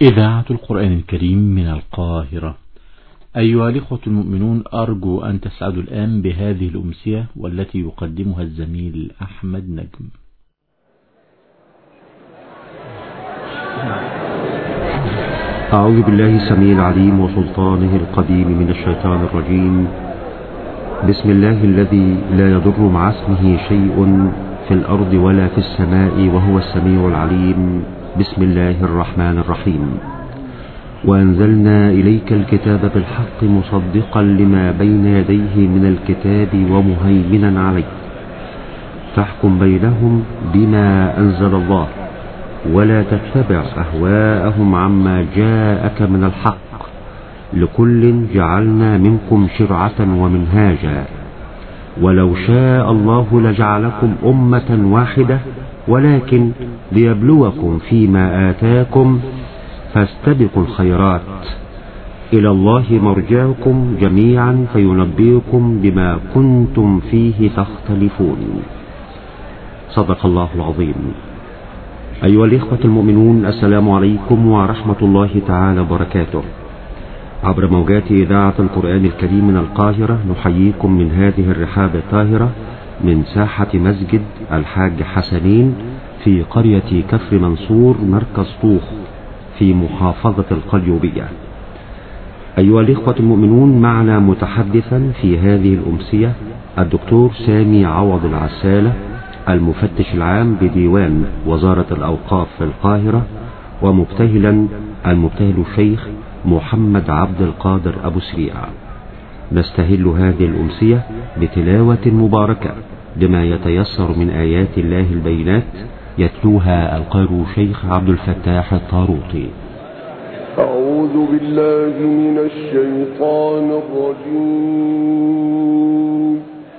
إذاعة القرآن الكريم من القاهرة. أيها الإخوة المؤمنون، أرجو أن تسعدوا الآن بهذه الأمسية والتي يقدمها الزميل أحمد نجم. أعوذ بالله السميع العليم وسلطانه القديم من الشيطان الرجيم. بسم الله الذي لا يضر مع اسمه شيء في الأرض ولا في السماء وهو السميع العليم. بسم الله الرحمن الرحيم. وأنزلنا إليك الكتاب بالحق مصدقا لما بين يديه من الكتاب ومهيمنا عليه، فاحكم بينهم بما أنزل الله ولا تتبع أهواءهم عما جاءك من الحق، لكل جعلنا منكم شرعة ومنهاجا، ولو شاء الله لجعلكم أمة واحدة ولكن ليبلوكم فيما آتاكم، فاستبقوا الخيرات، إلى الله مرجعكم جميعا فينبئكم بما كنتم فيه تختلفون. صدق الله العظيم. أيها الإخوة المؤمنون، السلام عليكم ورحمة الله تعالى وبركاته. عبر موجات إذاعة القرآن الكريم من القاهرة نحييكم من هذه الرحاب الطاهرة من ساحة مسجد الحاج حسنين في قرية كفر منصور مركز طوخ في محافظة القليوبية. أيها الإخوة المؤمنون، معنا متحدثا في هذه الأمسية الدكتور سامي عوض العسالة، المفتش العام بديوان وزارة الأوقاف في القاهرة، ومبتهل الشيخ محمد عبد القادر أبو سريع. نستهل هذه الأمسية بتلاوة مباركة بما يتيسر من آيات الله البينات، يتلوها القارئ شيخ عبد الفتاح الطاروطي. أعوذ بالله من الشيطان الرجيم.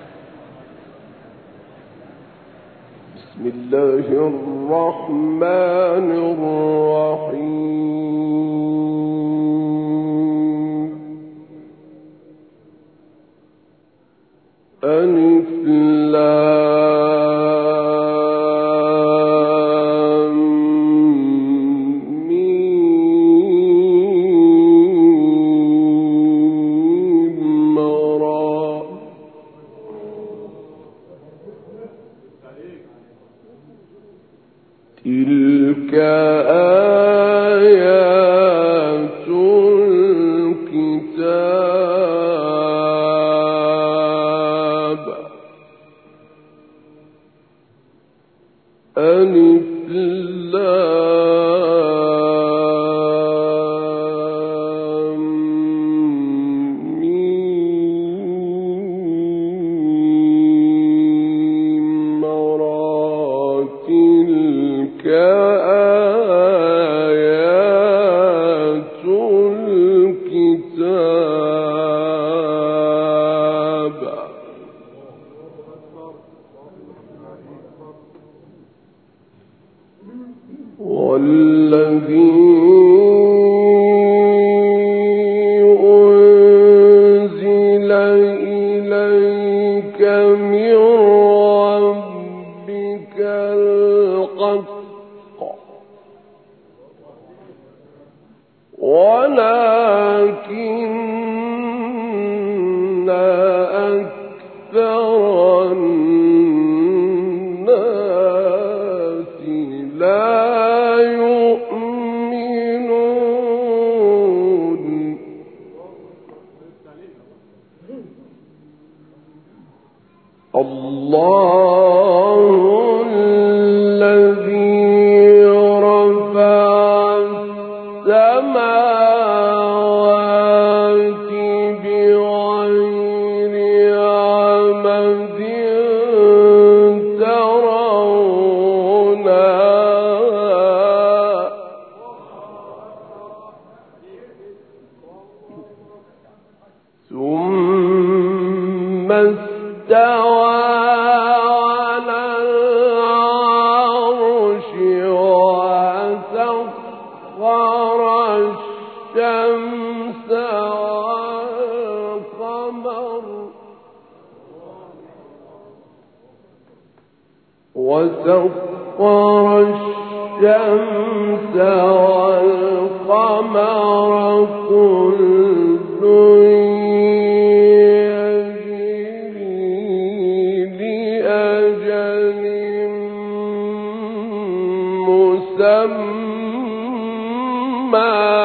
بسم الله الرحمن الرحيم. ألف لام ميم را. تلك آيات الكتاب. ألف لام ميم را. تلك آيات الكتاب. والذي أنزل إليك من ربك الحق ولكن أكثر الناس لا يؤمنون. الله الذي رفع السماوات بغير عمد ترونها، ثم استوى على العرش وسخر الشمس والقمر وسخر الشمس والقمر والقمر كل يجري لأجل مسمى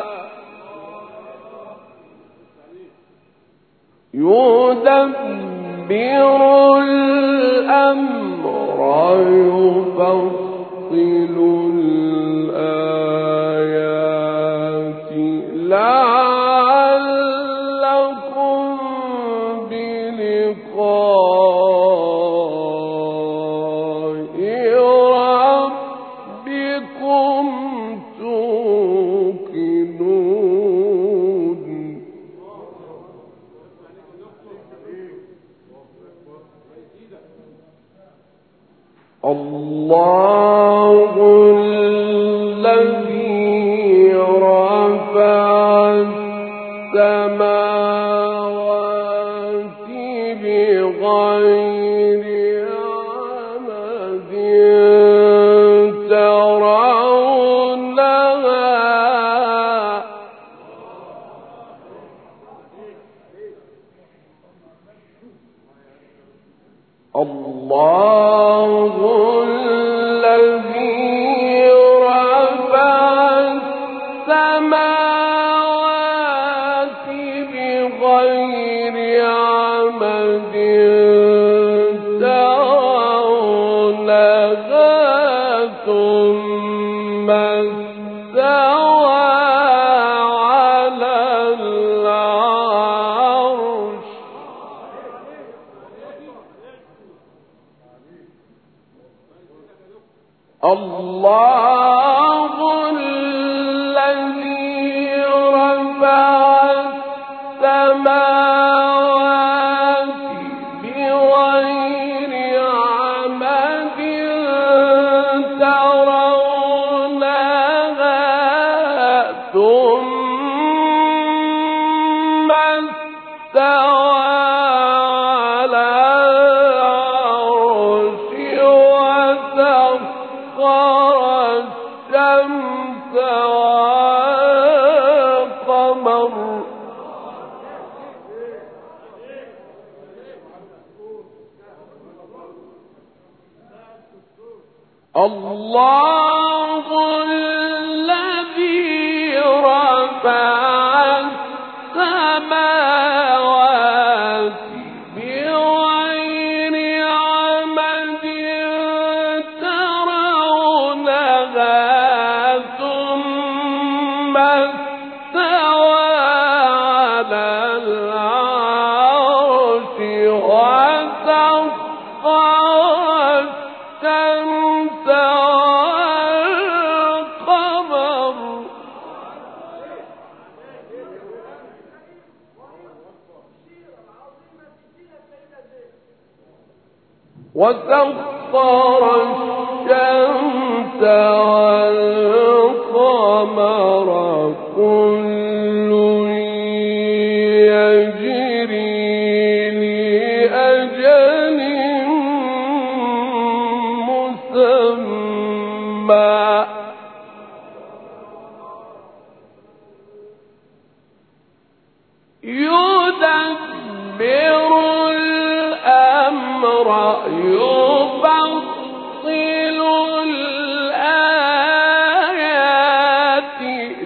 يدبر الأمر يفصل الآيات لعلكم بلقاء ربكم توقنون. الله الذي رفع السماوات بغير عمد ترونها الله الذي رفع السماوات بغير عمد ترونها ثم استوى على العرش الله الذي رفع السماوات بغير عمد ترونها ثم استوى على العرش وسخر الشمس والقمر الله الذي رفع السماوات بغير عمد ترونها ثم استوى على العرش وسخر الشمس والقمر وسخر الشمس والقمر كل يجري لأجل مسمى يدبر الأمر يفصل الآيات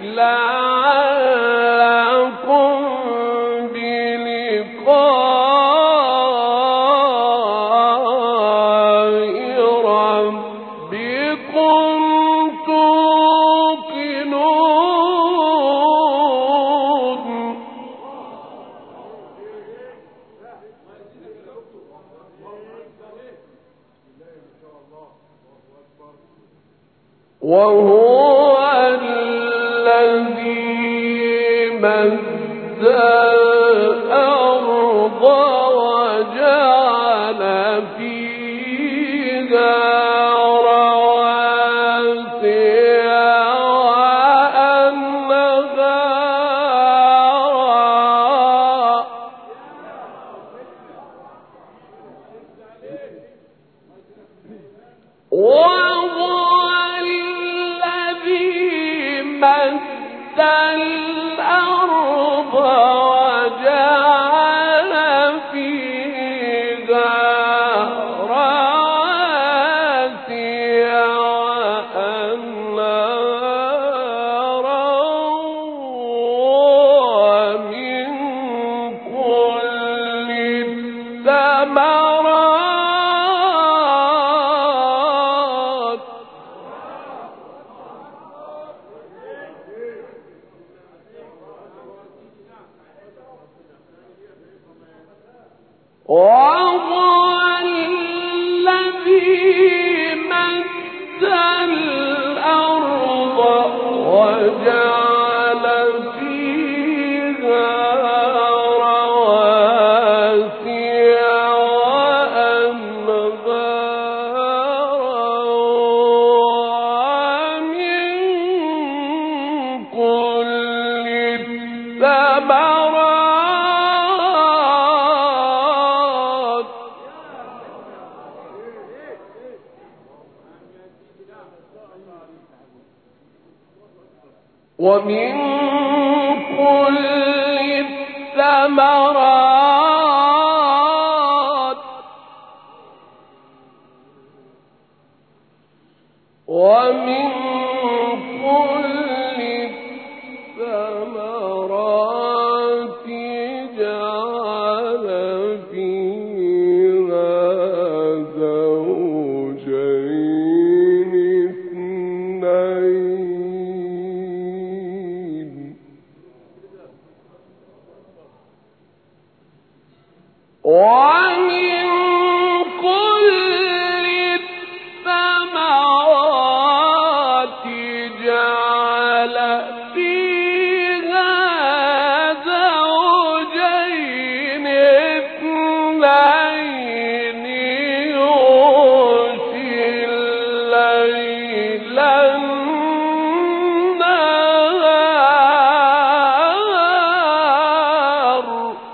لعلكم بلقاء ربكم توقنون. وهو الذي مد الأرض وجعل فيها رواسي وأنهارا وهو الذي مد الأرض وجعل فيها رواسي وأنهارا ومن كل الثمرات وهو الذي مد الأرض وجعل فيها رواسي وأنهارا ومن كل الثمرات ومن كل الثمرات ومن كل الثمرات جعل فيها زوجين اثنين ومن كل الثمرات جعل فيها زوجين اثنين يغشي الليل النهار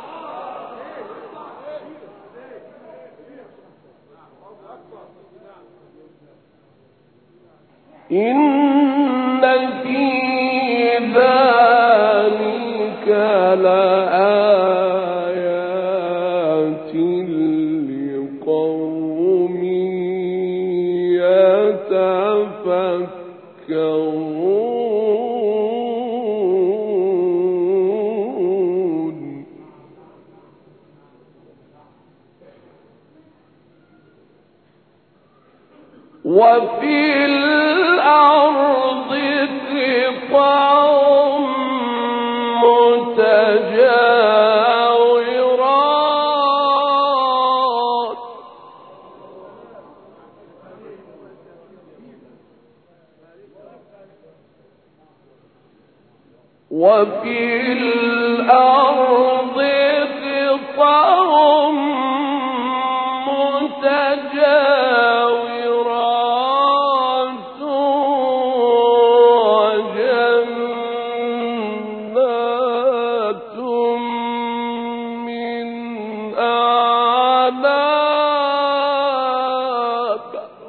إن في ذلك لآيات لقوم يتفكرون وفي الأرض قطع متجاورات وفي الأرض قطع متجاورات وجنات من أعناب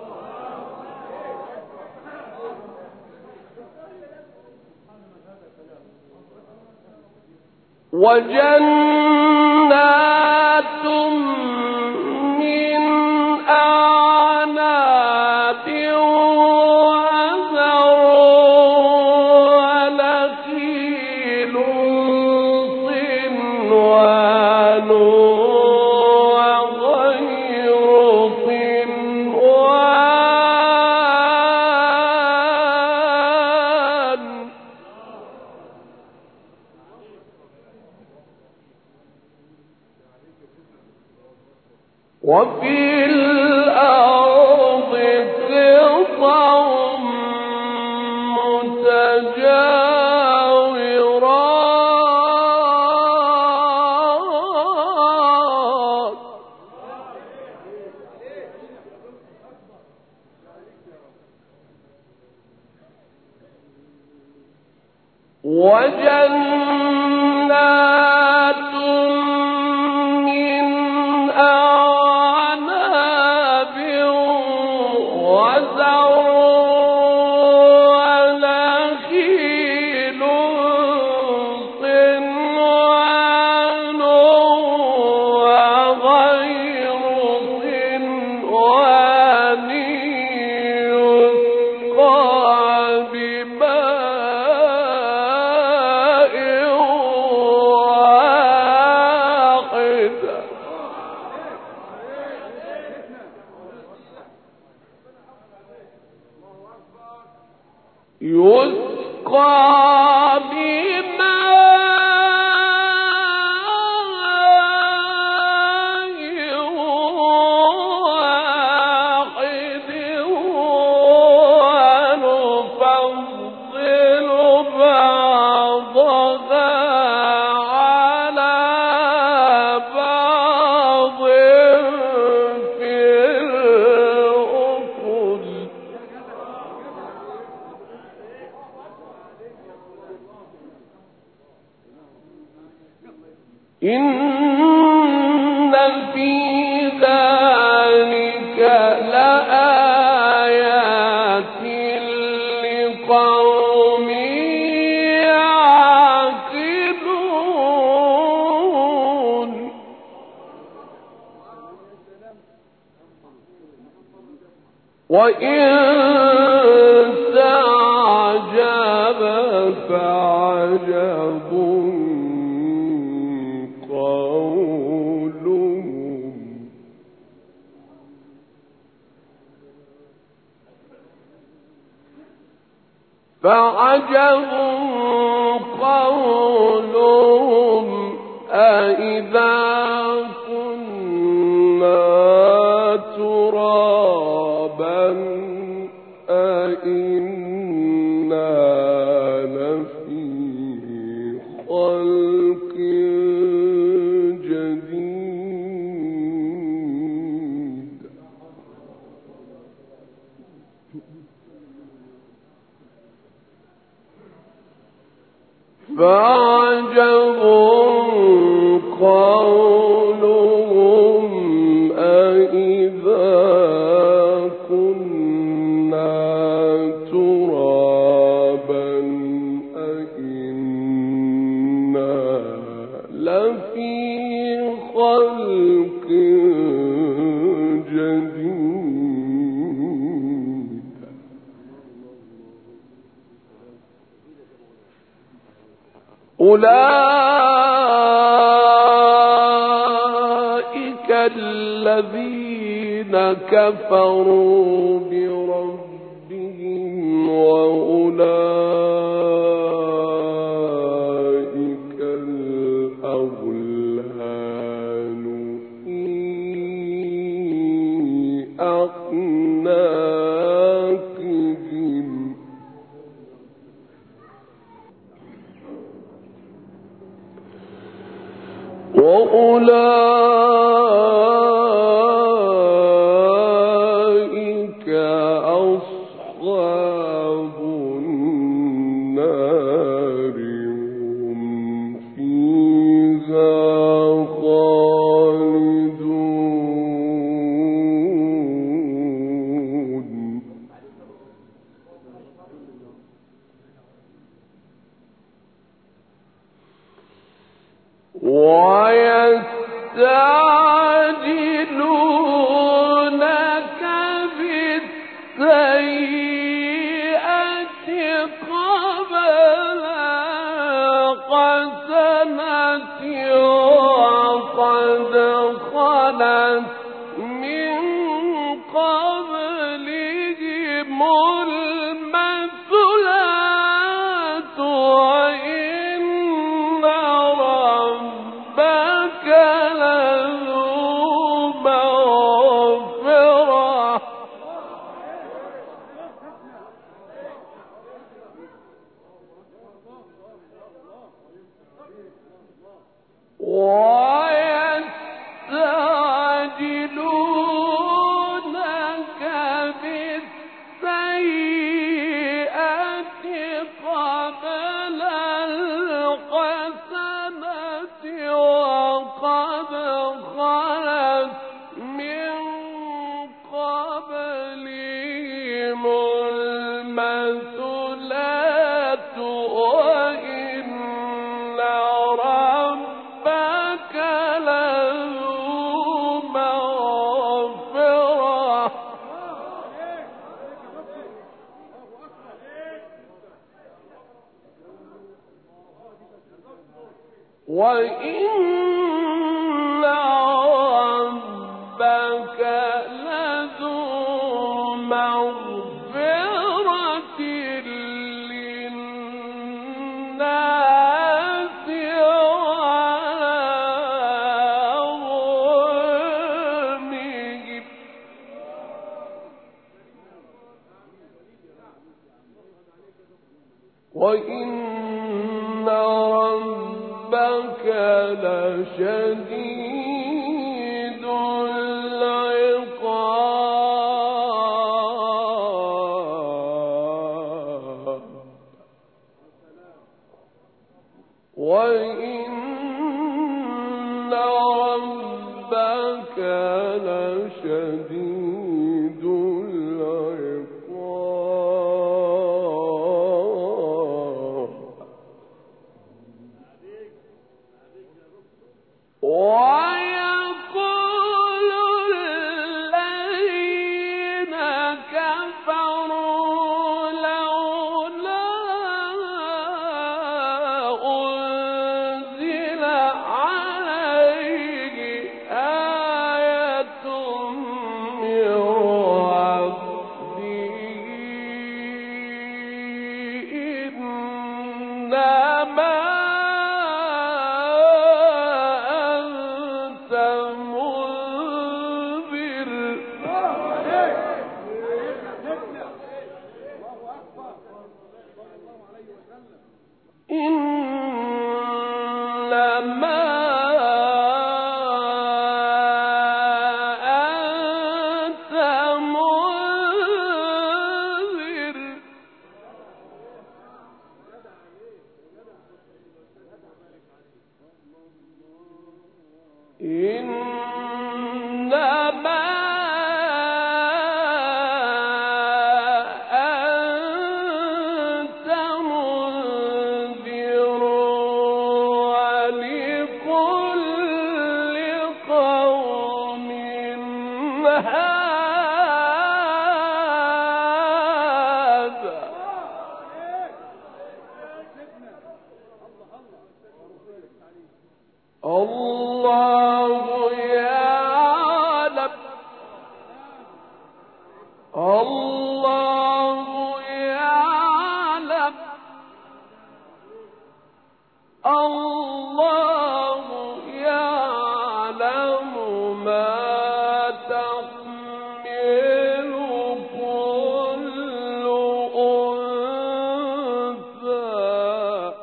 وجنات من أعناب ونخيل صنوان وغير صنوان وفي الأرض قطع متجاورات وجنات من أعناب وزرع ونخيل إن في ذلك لآيات لقوم يعقلون وإن تعجب فعجب قولهم أإذا كنا ترابا أإنا لفي خلق جديد فعجب قولهم أإذا كنا ترابا أإنا لفي خلق جديد أولئك الذين كفروا بربهم وأولئك الأغلال في أعناقهم وأولئك أصحاب النار هم فيها خالدون ويستعجلونك بالسيئة قبل الحسنة وقد خلت من قبلهم المثلات وإن ربك لذو مغفرة ويستعجلونك بالسيئة قبل الحسنة وقد خلت من قبلهم المثلات وإن ربك لذو مغفرة وإن ربك لذو مغفرة للناس ربك لشديد العقاب وإن ربك لشديد العقاب ويقول الذين كفروا لولا أنزل عليه آية من ربه إنما الله يعلم ما تحمل كل أنثى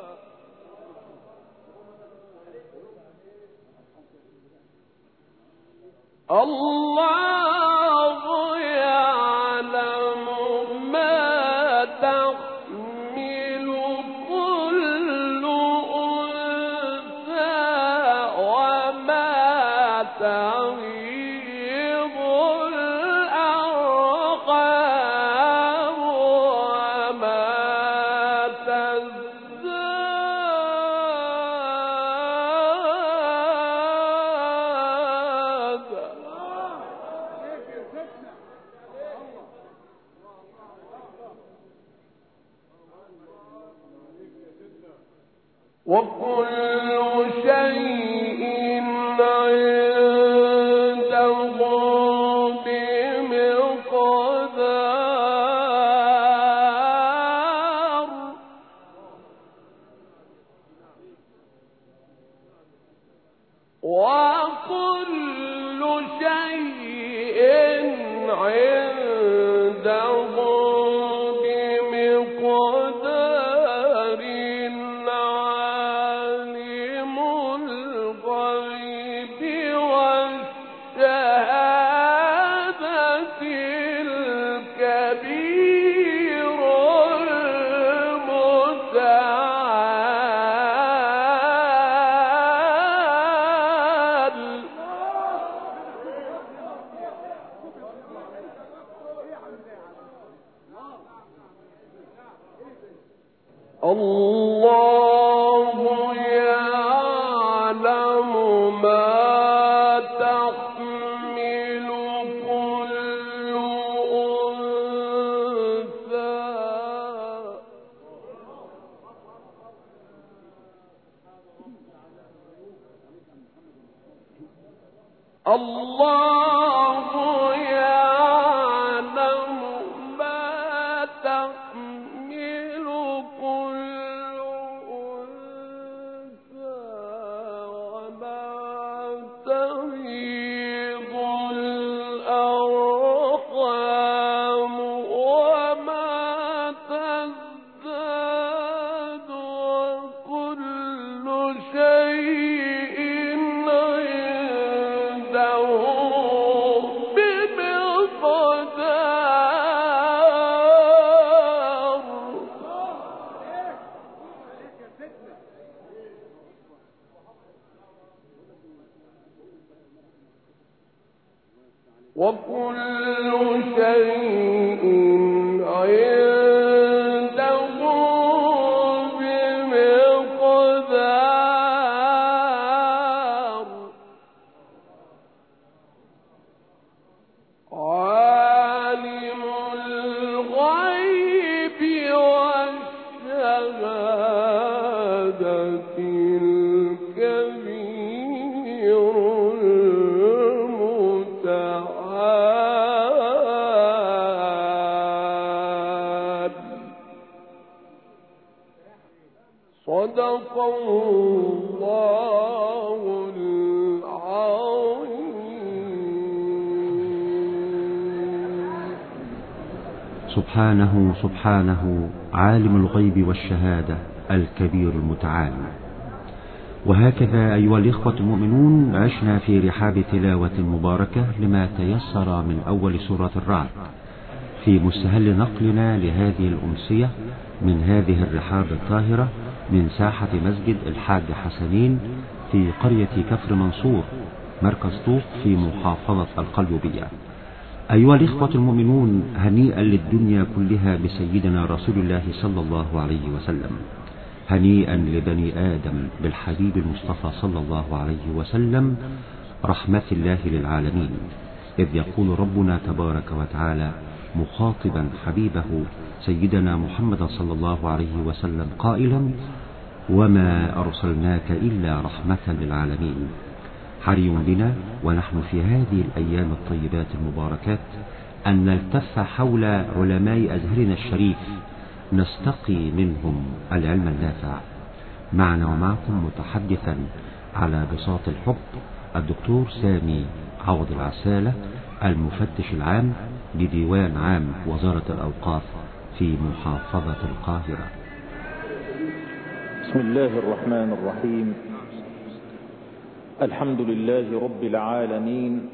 الله يعلم ما تحمل كل أنثى وما تغيض الأرحام وما تزداد وكل شيء عنده بمقدار وكل شيء عنده بمقدار عالم الغيب والشهادة الكبير المتعال الله يعلم ما تحمل كل أنثى الله يعلم ما تحمل كل أنثى وما تغيض الأرحام وما تزداد وكل شيء عنده بمقدار عالم الغيب والشهادة الكبير المتعال صدق الله العظيم. سبحانه سبحانه عالم الغيب والشهادة الكبير المتعال. وهكذا أيها الإخوة المؤمنون عشنا في رحاب تلاوة مباركة لما تيسر من أول سورة الرعد في مستهل نقلنا لهذه الأمسية من هذه الرحاب الطاهرة من ساحة مسجد الحاج حسنين في قرية كفر منصور مركز طوق في محافظة القليوبية. أيها الإخوة المؤمنون هنيئا للدنيا كلها بسيدنا رسول الله صلى الله عليه وسلم، هنيئا لبني آدم بالحبيب المصطفى صلى الله عليه وسلم رحمة الله للعالمين، إذ يقول ربنا تبارك وتعالى مخاطبا حبيبه سيدنا محمد صلى الله عليه وسلم قائلا: وما أرسلناك إلا رحمة للعالمين. حري بنا ونحن في هذه الأيام الطيبات المباركات أن نلتف حول علماء أزهرنا الشريف نستقي منهم العلم النافع. معنا ومعكم متحدثا على بساط الحب الدكتور سامي عوض العسالة المفتش العام لديوان عام وزارة الأوقاف في محافظة القاهرة. بسم الله الرحمن الرحيم. الحمد لله رب العالمين.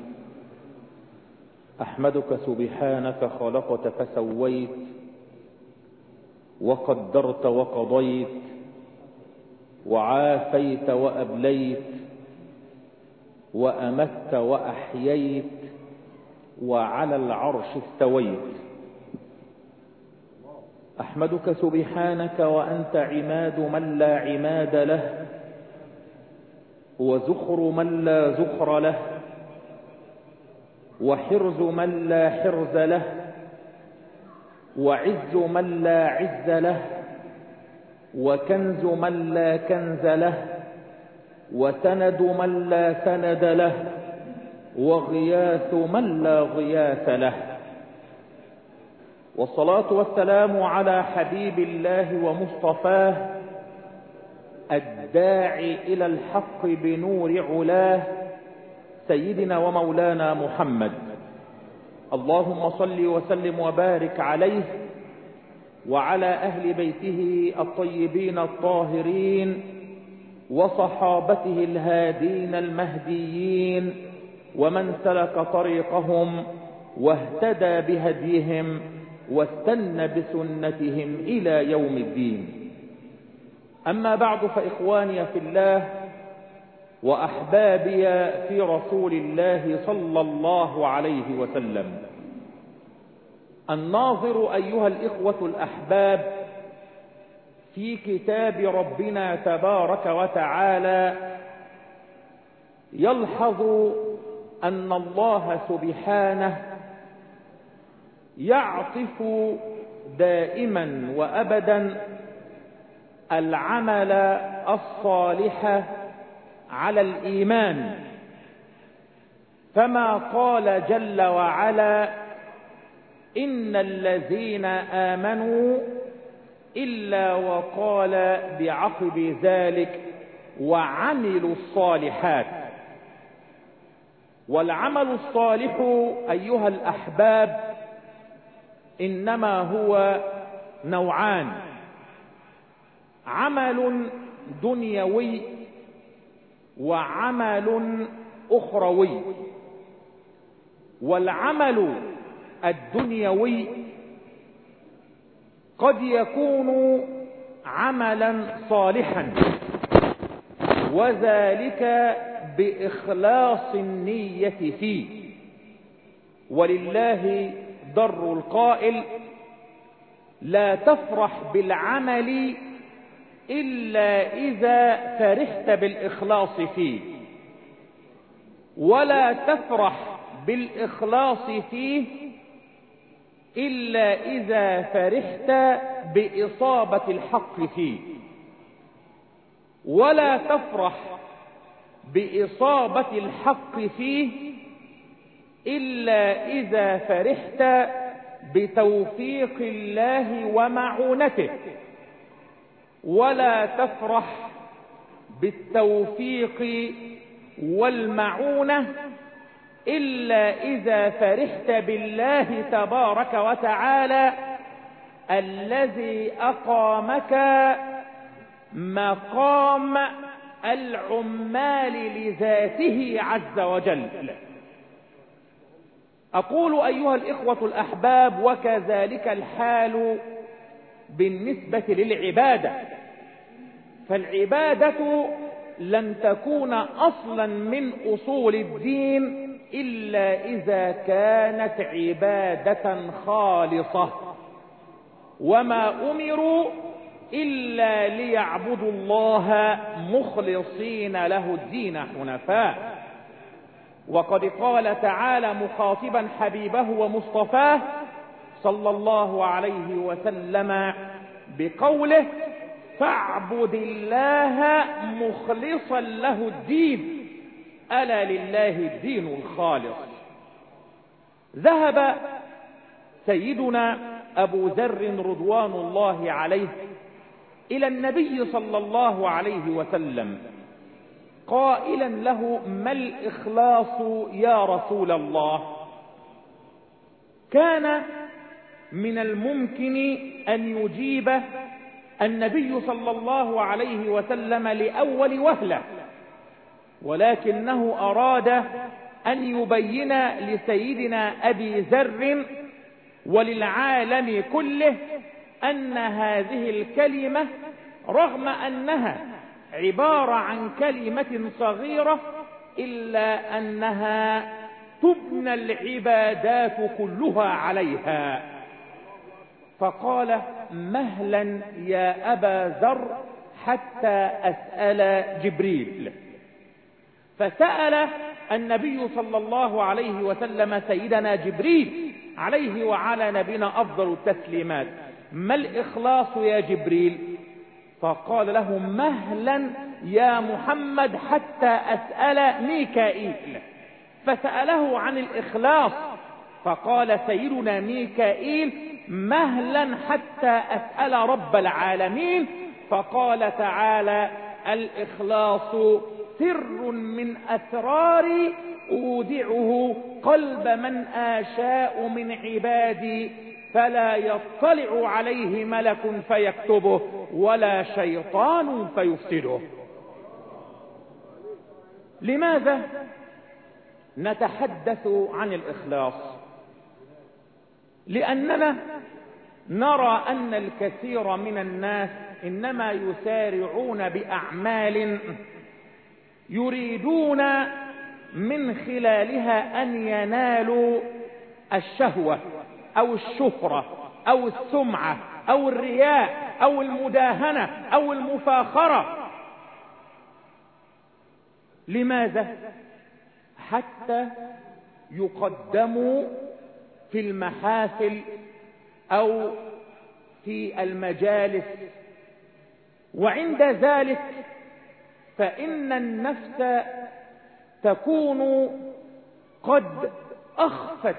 أحمدك سبحانك خلقت فسويت وقدرت وقضيت وعافيت وأبليت وأمت وأحييت وعلى العرش استويت. أحمدك سبحانك وأنت عماد من لا عماد له، وزخر من لا زخر له، وحرز من لا حرز له، وعز من لا عز له، وكنز من لا كنز له، وسند من لا سند له، وغياث من لا غياث له. والصلاة والسلام على حبيب الله ومصطفاه الداعي إلى الحق بنور علاه سيدنا ومولانا محمد. اللهم صل وسلم وبارك عليه وعلى أهل بيته الطيبين الطاهرين وصحابته الهادين المهديين ومن سلك طريقهم واهتدى بهديهم واستنى بسنتهم إلى يوم الدين. أما بعد، فإخواني في الله وأحبابي في رسول الله صلى الله عليه وسلم، الناظر أيها الإخوة الأحباب في كتاب ربنا تبارك وتعالى يلحظ أن الله سبحانه يعطف دائما وأبدا العمل الصالح على الإيمان، فما قال جل وعلا: إن الذين آمنوا إلا وقال بعقب ذلك وعملوا الصالحات. والعمل الصالح أيها الأحباب إنما هو نوعان: عمل دنيوي وعمل أخروي. والعمل الدنيوي قد يكون عملا صالحا، وذلك بإخلاص النية فيه، ولله در القائل: لا تفرح بالعمل إلا إذا فرحت بالإخلاص فيه، ولا تفرح بالإخلاص فيه إلا إذا فرحت بإصابة الحق فيه، ولا تفرح بإصابة الحق فيه إلا إذا فرحت بتوفيق الله ومعونته، ولا تفرح بالتوفيق والمعونة إلا إذا فرحت بالله تبارك وتعالى الذي أقامك مقام العمال لذاته عز وجل. أقول أيها الإخوة الأحباب: وكذلك الحال بالنسبة للعبادة، فالعبادة لن تكون أصلا من أصول الدين إلا إذا كانت عبادة خالصة، وما أمروا إلا ليعبدوا الله مخلصين له الدين حنفاء. وقد قال تعالى مخاطبا حبيبه ومصطفاه صلى الله عليه وسلم بقوله: فاعبد الله مخلصا له الدين، ألا لله الدين الخالص. ذهب سيدنا أبو ذر رضوان الله عليه إلى النبي صلى الله عليه وسلم قائلا له: ما الإخلاص يا رسول الله؟ كان من الممكن أن يجيب النبي صلى الله عليه وسلم لأول وهلة، ولكنه أراد أن يبين لسيدنا أبي ذر وللعالم كله أن هذه الكلمة رغم أنها عبارة عن كلمة صغيرة إلا أنها تبنى العبادات كلها عليها. فقال: مهلا يا أبا ذر حتى أسأل جبريل. فسأل النبي صلى الله عليه وسلم سيدنا جبريل عليه وعلى نبينا أفضل التسليمات: ما الإخلاص يا جبريل؟ فقال له: مهلا يا محمد حتى أسأل ميكائيل. فسأله عن الإخلاص فقال سيدنا ميكائيل: مهلا حتى أسأل رب العالمين. فقال تعالى: الإخلاص سر من أسراري أودعه قلب من آشاء من عبادي، فلا يطلع عليه ملك فيكتبه ولا شيطان فيفسده. لماذا نتحدث عن الإخلاص؟ لأننا نرى أن الكثير من الناس إنما يسارعون بأعمال يريدون من خلالها أن ينالوا الشهوة أو الشهرة أو السمعة أو الرياء أو المداهنة أو المفاخرة. لماذا؟ حتى يقدموا في المحافل أو في المجالس، وعند ذلك فإن النفس تكون قد أخفت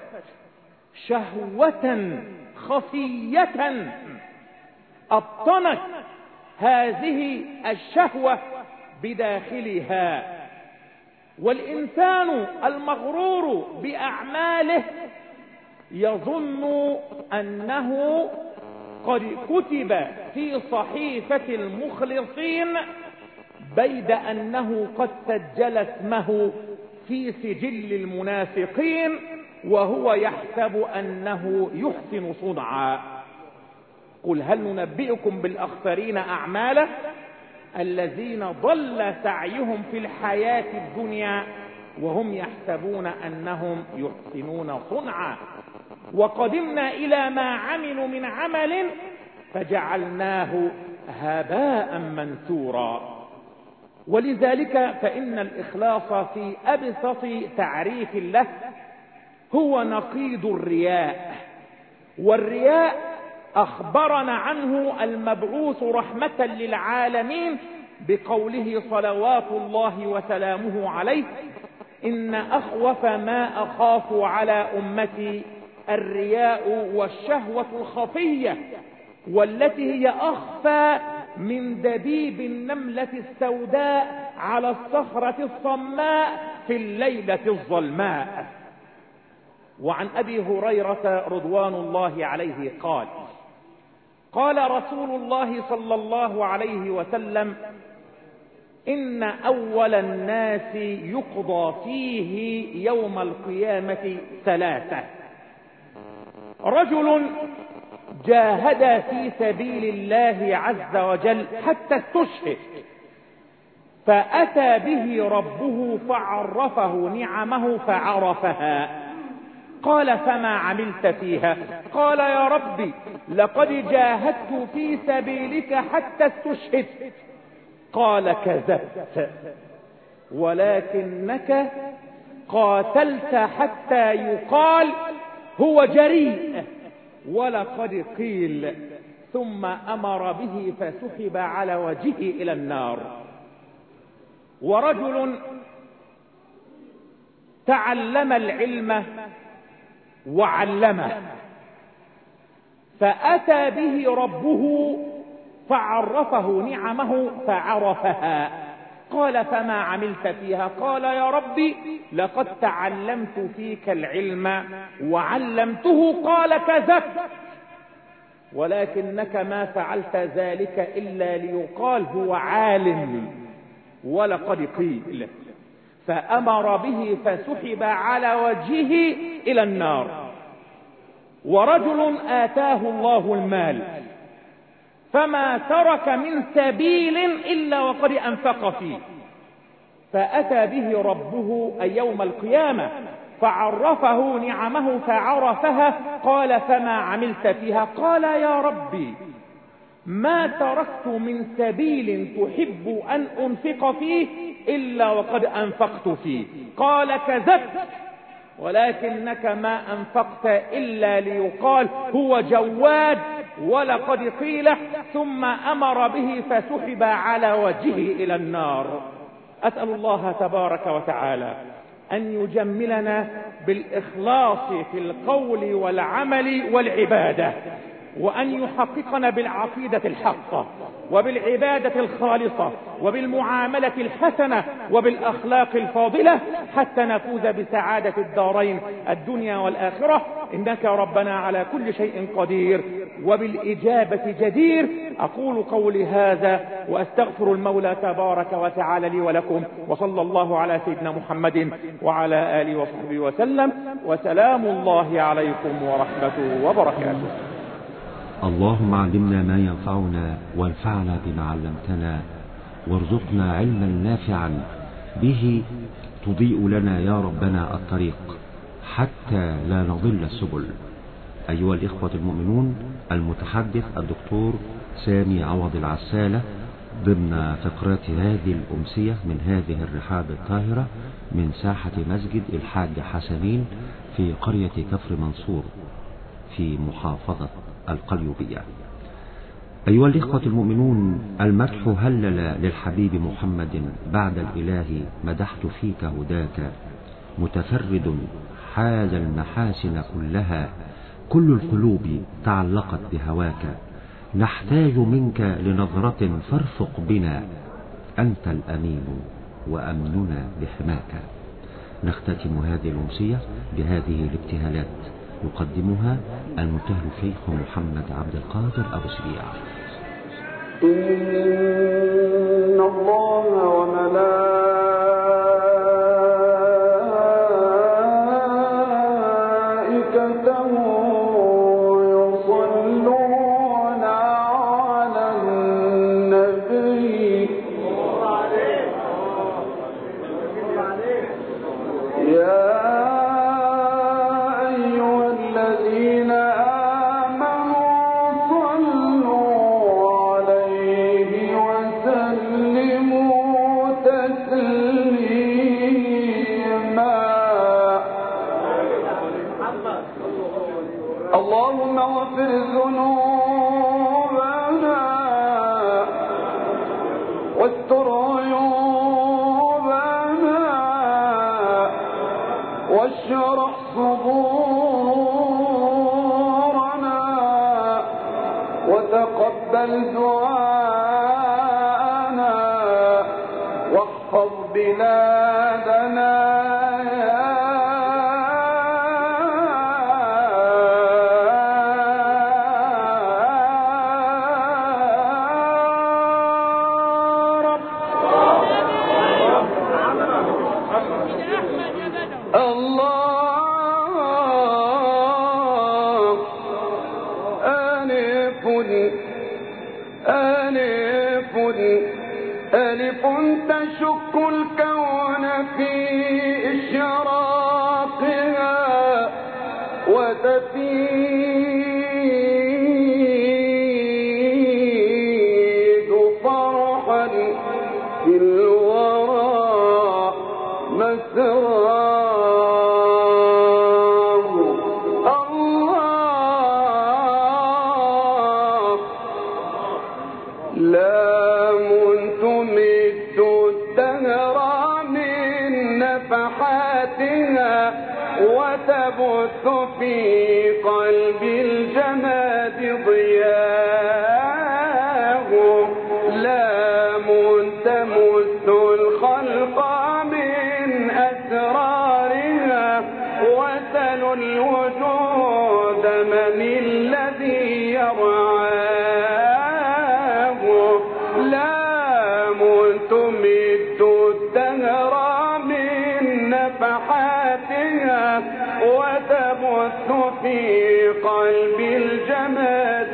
شهوة خفية أبطنت هذه الشهوة بداخلها. والإنسان المغرور بأعماله يظن أنه قد كتب في صحيفة المخلصين بيد أنه قد سجل اسمه في سجل المنافقين، وهو يحسب أنه يحسن صنعا. قل هل ننبئكم بالأخسرين أعمالا الذين ضل سعيهم في الحياة الدنيا وهم يحسبون أنهم يحسنون صنعا وقدمنا إلى ما عملوا من عمل فجعلناه هباء منثورا. ولذلك فإن الإخلاص في أبسط تعريف له هو نقيض الرياء، والرياء أخبرنا عنه المبعوث رحمة للعالمين بقوله صلوات الله وسلامه عليه: إن أخوف ما أخاف على أمتي الرياء والشهوة الخفية، والتي هي أخفى من دبيب النملة السوداء على الصخرة الصماء في الليلة الظلماء. وعن أبي هريرة رضوان الله عليه قال: قال رسول الله صلى الله عليه وسلم: إن أول الناس يقضى فيه يوم القيامة ثلاثة: رجل جاهد في سبيل الله عز وجل حتى استشهد فأتى به ربه فعرفه نعمه فعرفها، قال: فما عملت فيها؟ قال: يا ربي لقد جاهدت في سبيلك حتى استشهدت. قال: كذبت، ولكنك قاتلت حتى يقال هو جريء، ولقد قيل. ثم أمر به فسحب على وجهه إلى النار. ورجل تعلم العلم وعلمه فأتى به ربه فعرفه نعمه فعرفها، قال: فما عملت فيها؟ قال: يا ربي لقد تعلمت فيك العلم وعلمته. قال: كذبت، ولكنك ما فعلت ذلك إلا ليقال هو عالم، ولقد قيل. فأمر به فسحب على وجهه إلى النار. ورجل آتاه الله المال فما ترك من سبيل إلا وقد أنفق فيه، فأتى به ربه أي يوم القيامة فعرفه نعمه فعرفها، قال: فما عملت فيها؟ قال: يا ربي ما تركت من سبيل تحب أن أنفق فيه إلا وقد أنفقت فيه. قال: كذبت، ولكنك ما أنفقت إلا ليقال هو جواد، ولقد قيل. ثم أمر به فسحب على وجهه إلى النار. أسأل الله تبارك وتعالى أن يجملنا بالإخلاص في القول والعمل والعبادة، وأن يحققنا بالعقيدة الحقة وبالعبادة الخالصة وبالمعاملة الحسنة وبالأخلاق الفاضلة، حتى نفوز بسعادة الدارين الدنيا والآخرة، إنك ربنا على كل شيء قدير وبالإجابة جدير. أقول قولي هذا وأستغفر المولى تبارك وتعالى لي ولكم، وصلى الله على سيدنا محمد وعلى آله وصحبه وسلم، وسلام الله عليكم ورحمته وبركاته. اللهم علمنا ما ينفعنا وانفعنا بما علمتنا، وارزقنا علما نافعا به تضيء لنا يا ربنا الطريق حتى لا نضل السبل. أيها الإخوة المؤمنون، المتحدث الدكتور سامي عوض العسالة ضمن فقرات هذه الأمسية من هذه الرحاب الطاهرة من ساحة مسجد الحاج حسنين في قرية كفر منصور في محافظة القليوبية. أيها الإخوة المؤمنون، المدح هلل للحبيب محمد بعد الإله مدحت فيك هداك، متفرد حاز المحاسن كلها، كل القلوب تعلقت بهواك، نحتاج منك لنظرة فارفق بنا، أنت الأمين وأمننا بحماك. نختتم هذه الأمسية بهذه الابتهالات يقدمها المبتهل الشيخ محمد عبد القادر أبو سريع. إن الله وملائكته يصلون على النبي واستر عيوبنا واشرح صدورنا وتقبل دعاءنا واحفظ بلادنا ألف تشك الكون في إشراقها وتفيد فرحا في الورى مسراه. الله لا تمد الدهر من نفحاتها وتبث في قلب الجماد ضياه. لام تمس الخلق من أسرارها وسل الوجود من الذي يرعاه. لام تمد الدهر من نفحاتها وتبث في قلب الجماد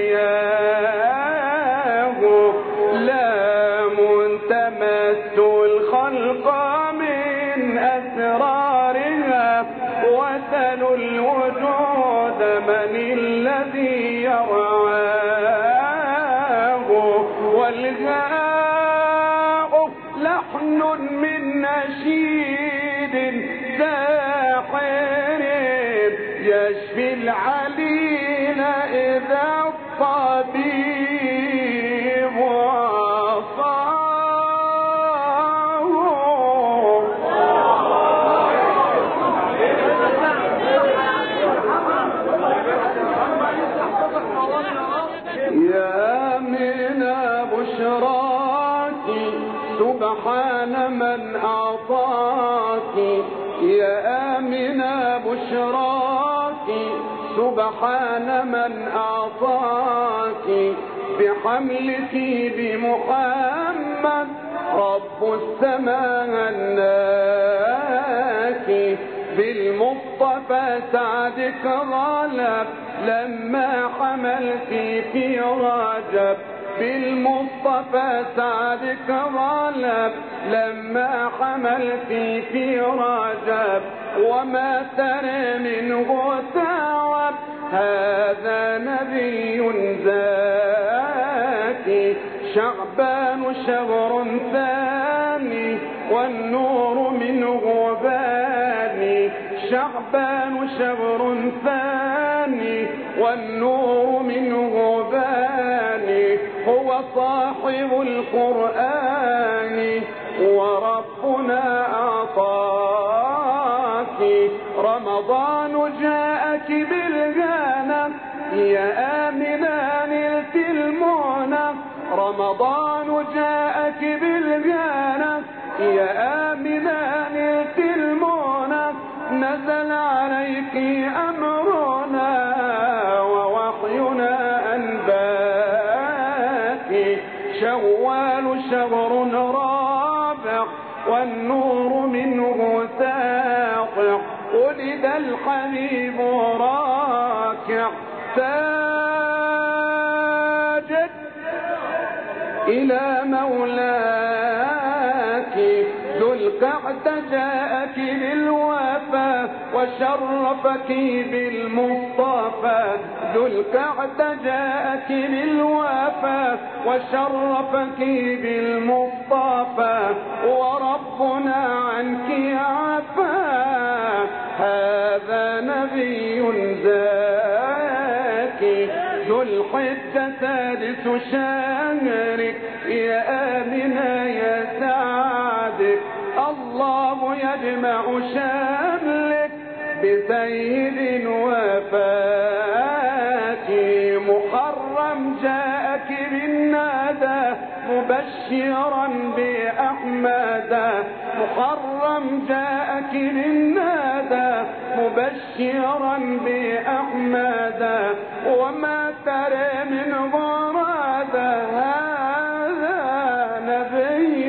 ضياه. لام تمس الخلق من أسرارها وسل الوجود من الذي يرعاه. والغاء لحن من نشيد ساحر يشفي العليل إذا الطبيب وصاه. يا من بشراك سبحان من أعطاك. يا آمن بشراك سبحان من أعطاك بحملك بمحمد رب السماء هناك. بالمصطفى سعدك غلب لما حملت في رجب. بالمصطفى سعدك غلب لما حملت في رجب. وما ترى منه تعب هذا نبي زاكي. شعبان شهر ثاني والنور منه باني. شعبان شهر ثاني والنور منه باني. هو صاحب القرآن وربنا أعطاك. رمضان جاءك بالجنة يا آمنة نلت المنى. رمضان جاءك بالجنة يا آمنة نلت المنى. نزل عليك أمرنا ووحينا أنباك. شوال شهر رابع والنور منه ساطع. ولد الحبيب راكع ساجد إلى مولاك. ذو القعدة جاءك للوفا وشرفك بالمصطفى. ذو القعدة جاءك للوفا وشرفك بالمصطفى. وربنا عنك عفا هذا نبي زاكي. ذو الحجة سادس شهرك يا آمنة يجمع شملك بسيد وفاتي. محرم جاءك بالنادى مبشرا بأحمد. محرم جاءك بالنادى مبشرا بأحمد. وما ترى من ضراد هذا نبي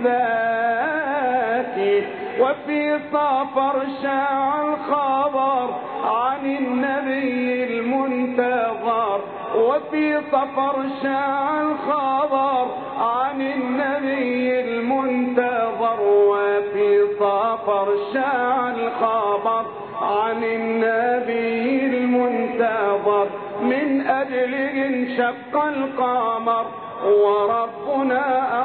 ذاتي. وفي صفر شاع الخبر عن النبي المنتظر. وفي صفر شاع الخبر عن النبي المنتظر. وفي صفر شاع الخبر عن النبي المنتظر. من أجله انشق القمر وربنا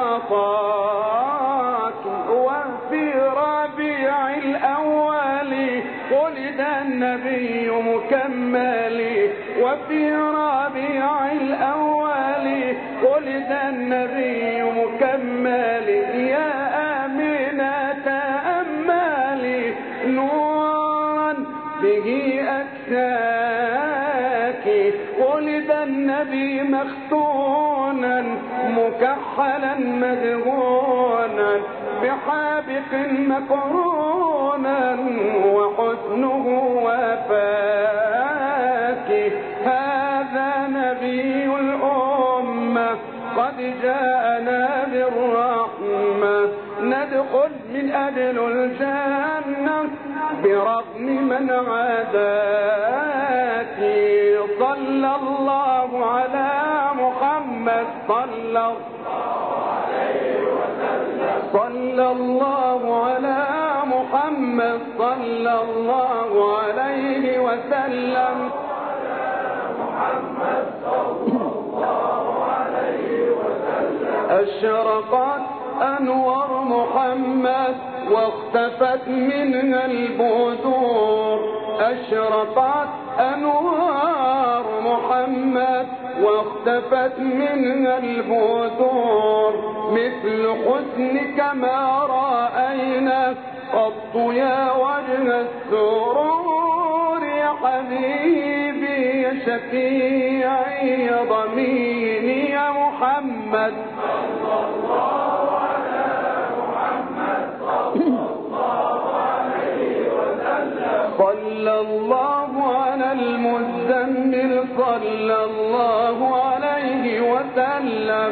أعطاك. وفي ربيع الأول ولد النبي مكمل. وفي ربيع الأول ولد النبي مكمل. يا آمنة أمالي نورا به أكساك. ولد النبي مختونا مكحلا مدهونا بحابق مقرونا وحسنه وفاك. هذا نبي الأمة قد جاءنا بالرحمة. ندخل من أجل الجنة برغم من عاداك. صلى الله على محمد صلى الله على محمد صلى الله عليه وسلم. أشرقت أنوار محمد واختفت منها البدور. أشرقت أنوار محمد واختفت منها البدور. مثل حسنك ما رأينا قط يا وجه السرور. يا حبيبي يا شفيعي يا ضميني يا محمد. صلى الله على المزمل صلى الله عليه وسلم.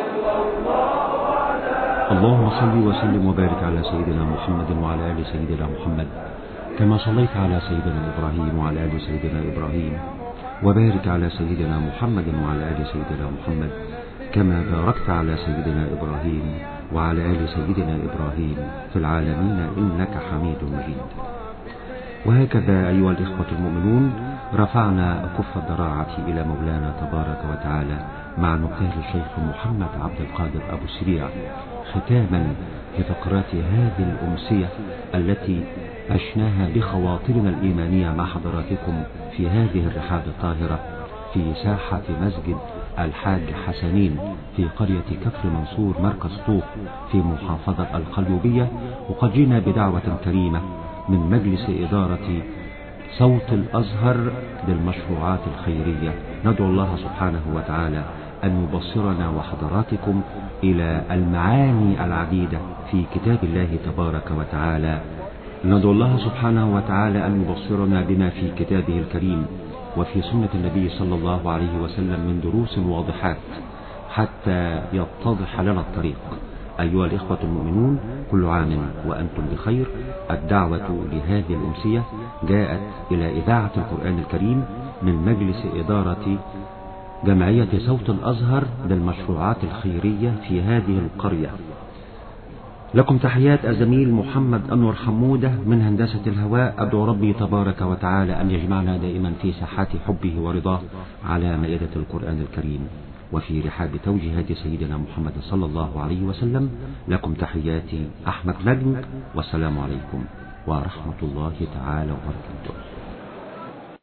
اللهم صل وسلم وبارك على سيدنا محمد وعلى آل سيدنا محمد كما صليت على سيدنا إبراهيم وعلى آل سيدنا إبراهيم. وبارك على سيدنا محمد وعلى آل سيدنا محمد كما باركت على سيدنا إبراهيم وعلى آل سيدنا إبراهيم في العالمين إنك حميد مجيد. وهكذا أيها الإخوة المؤمنون رفعنا كف الضراعة إلى مولانا تبارك وتعالى مع المختار الشيخ محمد عبد القادر أبو السريع ختاما لفقرات هذه الأمسية التي عشناها بخواطرنا الإيمانية مع حضراتكم في هذه الرحاب الطاهرة في ساحة مسجد الحاج حسنين في قرية كفر منصور مركز طوق في محافظة القليوبية. وقد جينا بدعوة كريمة من مجلس إدارة صوت الأزهر للمشروعات الخيرية. ندعو الله سبحانه وتعالى أن يبصرنا وحضراتكم إلى المعاني العديدة في كتاب الله تبارك وتعالى. ندعو الله سبحانه وتعالى أن يبصرنا بما في كتابه الكريم وفي سنة النبي صلى الله عليه وسلم من دروس واضحات حتى يتضح لنا الطريق. أيها الإخوة المؤمنون كل عام وأنتم بخير. الدعوة لهذه الأمسية جاءت إلى إذاعة القرآن الكريم من مجلس إدارة جمعية صوت الأزهر للمشروعات الخيرية في هذه القرية. لكم تحيات الزميل محمد أنور حمودة من هندسة الهواء. أدعو ربي تبارك وتعالى أن يجمعنا دائما في ساحات حبه ورضاه على مائدة القرآن الكريم وفي رحاب توجيهات سيدنا محمد صلى الله عليه وسلم. لكم تحياتي أحمد نجم والسلام عليكم ورحمة الله تعالى وبركاته.